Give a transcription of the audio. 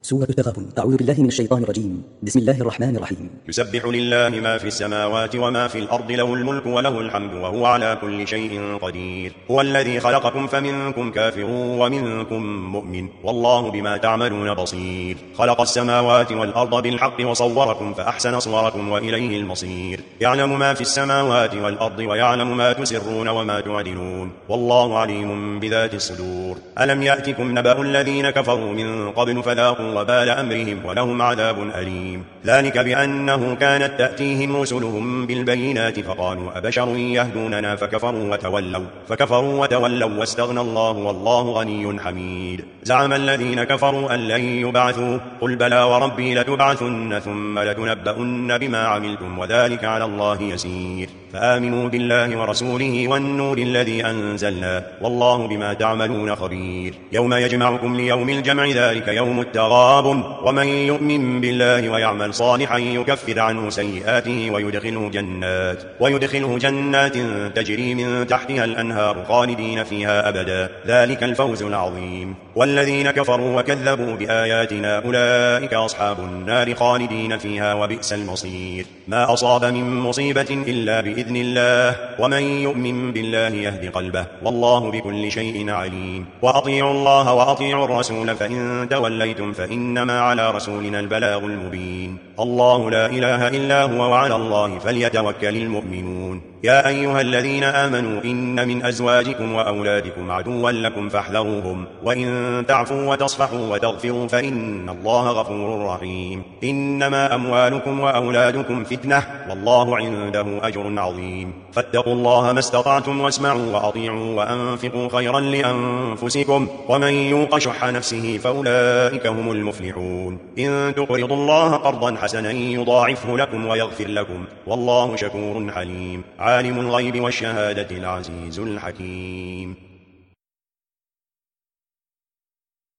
سورة التغابن. أعوذ بالله من الشيطان الرجيم. بسم الله الرحمن الرحيم. يسبح لله ما في السماوات وما في الأرض، له الملك وله الحمد وهو على كل شيء قدير. هو الذي خلقكم فمنكم كافر ومنكم مؤمن، والله بما تعملون بصير. خلق السماوات والأرض بالحق وصوركم فأحسن صوركم وإليه المصير. يعلم ما في السماوات والأرض ويعلم ما تسرون وما تعلنون، والله عليم بذات الصدور. ألم يأتكم نبأ الذين كفروا من قبل فذاقوا وبال أمرهم ولهم عذاب أليم. ذلك بأنه كانت تأتيهم رسلهم بالبينات فقالوا أبشر يهدوننا فكفروا وتولوا واستغنى الله والله غني حميد. زعم الذين كفروا أن لن يبعثوا، قل بلى وربي لتبعثن ثم لتنبؤن بما عملتم وذلك على الله يسير. فآمنوا بالله ورسوله والنور الذي أنزلنا، والله بما تعملون خبير. يوم يجمعكم ليوم الجمع، ذلك يوم التغابن. ومن يؤمن بالله ويعمل صالحا يكفر عنه سيئاته ويدخله جنات تجري من تحتها الأنهار خالدين فيها أبدا، ذلك الفوز العظيم. والذين كفروا وكذبوا بآياتنا أولئك أصحاب النار خالدين فيها وبئس المصير. ما أصاب من مصيبة إلا بإذن الله، ومن يؤمن بالله يهد قلبه، والله بكل شيء عليم. وأطيعوا الله وأطيعوا الرسول، فإن توليتم فإنما على رسولنا البلاغ المبين. الله لا إله إلا هو وعلى الله فليتوكل المؤمنون. يا أيها الذين آمنوا إن من أزواجكم وأولادكم عدوا لكم فاحذروهم، وإن تعفوا وتصفحوا وتغفروا فإن الله غفور رحيم. إنما أموالكم وأولادكم فتنة، والله عنده أجر عظيم. فاتقوا الله ما استطعتم واسمعوا وأطيعوا وأنفقوا خيرا لأنفسكم، ومن يوق شح نفسه فأولئك هم المفلحون. إن تقرضوا الله قرضا حسنا يضاعفه لكم ويغفر لكم، والله شكور حليم. عالم الغيب والشهادة العزيز الحكيم.